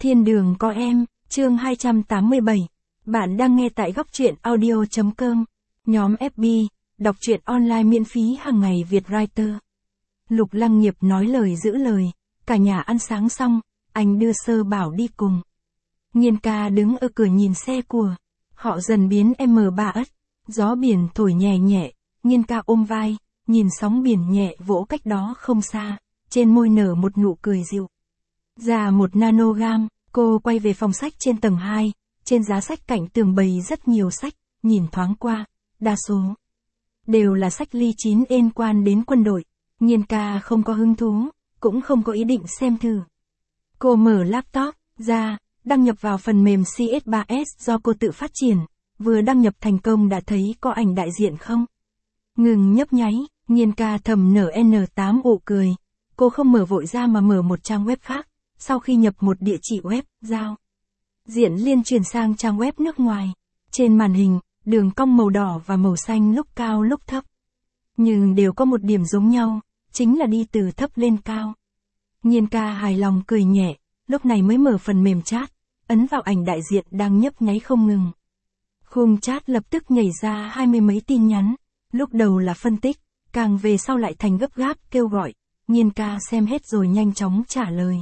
Thiên đường có em, chương 287. Bạn đang nghe tại góc truyện audio.com. Nhóm FB, đọc truyện online miễn phí hàng ngày Việt Writer. Lục Lăng Nghiệp nói lời giữ lời, cả nhà ăn sáng xong, anh đưa Sơ Bảo đi cùng. Nhiên ca đứng ở cửa nhìn xe của họ dần biến M3S, gió biển thổi nhẹ nhẹ, Nhiên ca ôm vai, nhìn sóng biển nhẹ vỗ cách đó không xa, trên môi nở một nụ cười dịu. Già 1 nanogam, cô quay về phòng sách trên tầng 2, trên giá sách cạnh tường bày rất nhiều sách, nhìn thoáng qua, đa số đều là sách ly chín liên quan đến quân đội. Nhiên ca không có hứng thú, cũng không có ý định xem thử. Cô mở laptop ra, đăng nhập vào phần mềm CS3S do cô tự phát triển, vừa đăng nhập thành công đã thấy có ảnh đại diện không? Ngừng nhấp nháy, Nhiên ca thầm nở N8 ụ cười. Cô không mở vội ra mà mở một trang web khác, sau khi nhập một địa chỉ web, giao diện liên truyền sang trang web nước ngoài. Trên màn hình, đường cong màu đỏ và màu xanh lúc cao lúc thấp. Nhưng đều có một điểm giống nhau, chính là đi từ thấp lên cao. Nhiên ca hài lòng cười nhẹ, lúc này mới mở phần mềm chat, ấn vào ảnh đại diện đang nhấp nháy không ngừng. Khung chat lập tức nhảy ra 20 mấy tin nhắn, lúc đầu là phân tích, càng về sau lại thành gấp gáp kêu gọi. Nhiên ca xem hết rồi nhanh chóng trả lời.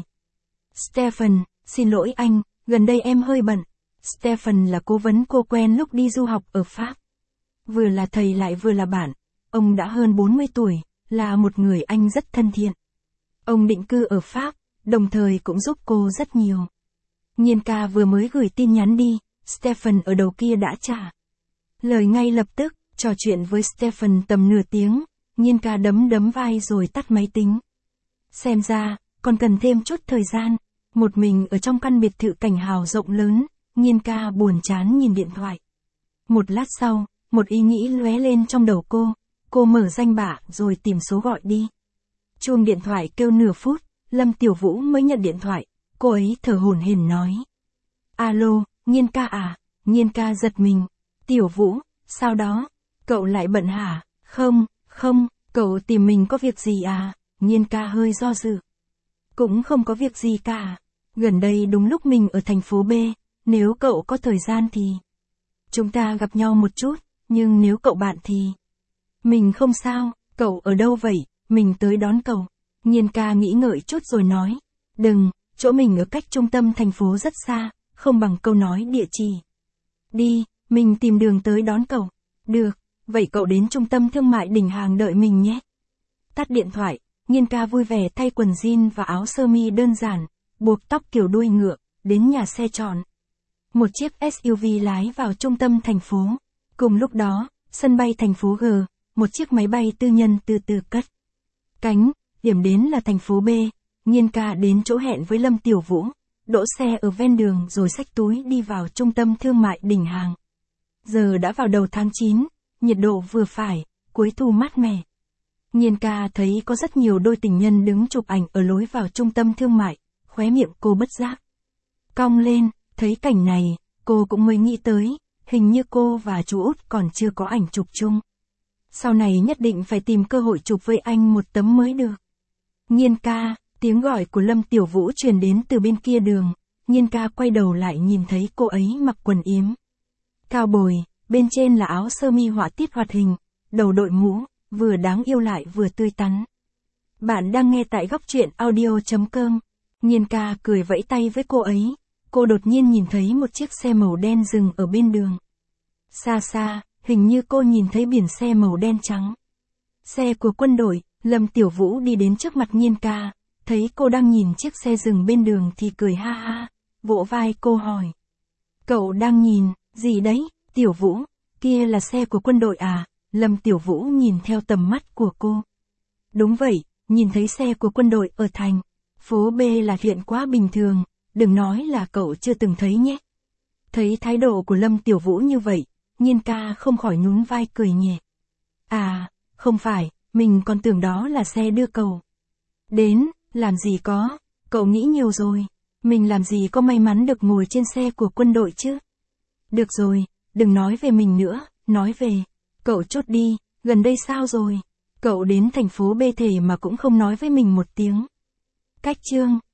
Stephen, xin lỗi anh, gần đây em hơi bận. Stephen là cố vấn cô quen lúc đi du học ở Pháp. Vừa là thầy lại vừa là bạn. Ông đã hơn 40 tuổi, là một người anh rất thân thiện. Ông định cư ở Pháp, đồng thời cũng giúp cô rất nhiều. Nhiên ca vừa mới gửi tin nhắn đi, Stephen ở đầu kia đã trả lời ngay lập tức, trò chuyện với Stephen tầm nửa tiếng. Nhiên ca đấm vai rồi tắt máy tính. Xem ra, còn cần thêm chút thời gian. Một mình ở trong căn biệt thự cảnh hào rộng lớn, Nhiên ca buồn chán nhìn điện thoại. Một lát sau, một ý nghĩ lóe lên trong đầu cô mở danh bạ rồi tìm số gọi đi. Chuông điện thoại kêu nửa phút, Lâm Tiểu Vũ mới nhận điện thoại, cô ấy thở hổn hển nói. Alo, Nhiên ca à? Nhiên ca giật mình. Tiểu Vũ, sao đó? Cậu lại bận hả? Không, cậu tìm mình có việc gì à? Nhiên ca hơi do dự. Cũng không có việc gì cả. Gần đây đúng lúc mình ở thành phố B, nếu cậu có thời gian thì chúng ta gặp nhau một chút, nhưng nếu cậu bận thì mình không sao. Cậu ở đâu vậy? Mình tới đón cậu. Nhiên ca nghĩ ngợi chút rồi nói. Đừng, chỗ mình ở cách trung tâm thành phố rất xa, không bằng câu nói địa chỉ. Đi, mình tìm đường tới đón cậu. Được, vậy cậu đến trung tâm thương mại Đình Hàng đợi mình nhé. Tắt điện thoại, Nhiên ca vui vẻ thay quần jean và áo sơ mi đơn giản, buộc tóc kiểu đuôi ngựa, đến nhà xe tròn. Một chiếc SUV lái vào trung tâm thành phố. Cùng lúc đó, sân bay thành phố G, một chiếc máy bay tư nhân từ từ cất cánh, điểm đến là thành phố B. Nhiên ca đến chỗ hẹn với Lâm Tiểu Vũ, đỗ xe ở ven đường rồi xách túi đi vào trung tâm thương mại Đình Hàng. Giờ đã vào đầu tháng 9, nhiệt độ vừa phải, cuối thu mát mẻ. Nhiên ca thấy có rất nhiều đôi tình nhân đứng chụp ảnh ở lối vào trung tâm thương mại, khóe miệng cô bất giác cong lên, thấy cảnh này, cô cũng mới nghĩ tới, hình như cô và chú Út còn chưa có ảnh chụp chung. Sau này nhất định phải tìm cơ hội chụp với anh một tấm mới được. Nhiên ca, tiếng gọi của Lâm Tiểu Vũ truyền đến từ bên kia đường. Nhiên ca quay đầu lại nhìn thấy cô ấy mặc quần yếm cao bồi, bên trên là áo sơ mi họa tiết hoạt hình, đầu đội mũ, vừa đáng yêu lại vừa tươi tắn. Bạn đang nghe tại góc truyện audio.com. Nhiên ca cười vẫy tay với cô ấy. Cô đột nhiên nhìn thấy một chiếc xe màu đen dừng ở bên đường. Xa xa, hình như cô nhìn thấy biển xe màu đen trắng. Xe của quân đội. Lâm Tiểu Vũ đi đến trước mặt Nhiên ca, thấy cô đang nhìn chiếc xe dừng bên đường thì cười ha ha, vỗ vai cô hỏi. Cậu đang nhìn, gì đấy, Tiểu Vũ, kia là xe của quân đội à? Lâm Tiểu Vũ nhìn theo tầm mắt của cô. Đúng vậy, nhìn thấy xe của quân đội ở thành phố B là chuyện quá bình thường, đừng nói là cậu chưa từng thấy nhé. Thấy thái độ của Lâm Tiểu Vũ như vậy, Nhiên ca không khỏi nhún vai cười nhẹ. À, không phải, mình còn tưởng đó là xe đưa cậu đến, làm gì có, cậu nghĩ nhiều rồi, mình làm gì có may mắn được ngồi trên xe của quân đội chứ. Được rồi, đừng nói về mình nữa, nói về cậu chút đi, gần đây sao rồi? Cậu đến thành phố B thể mà cũng không nói với mình một tiếng. Cách chương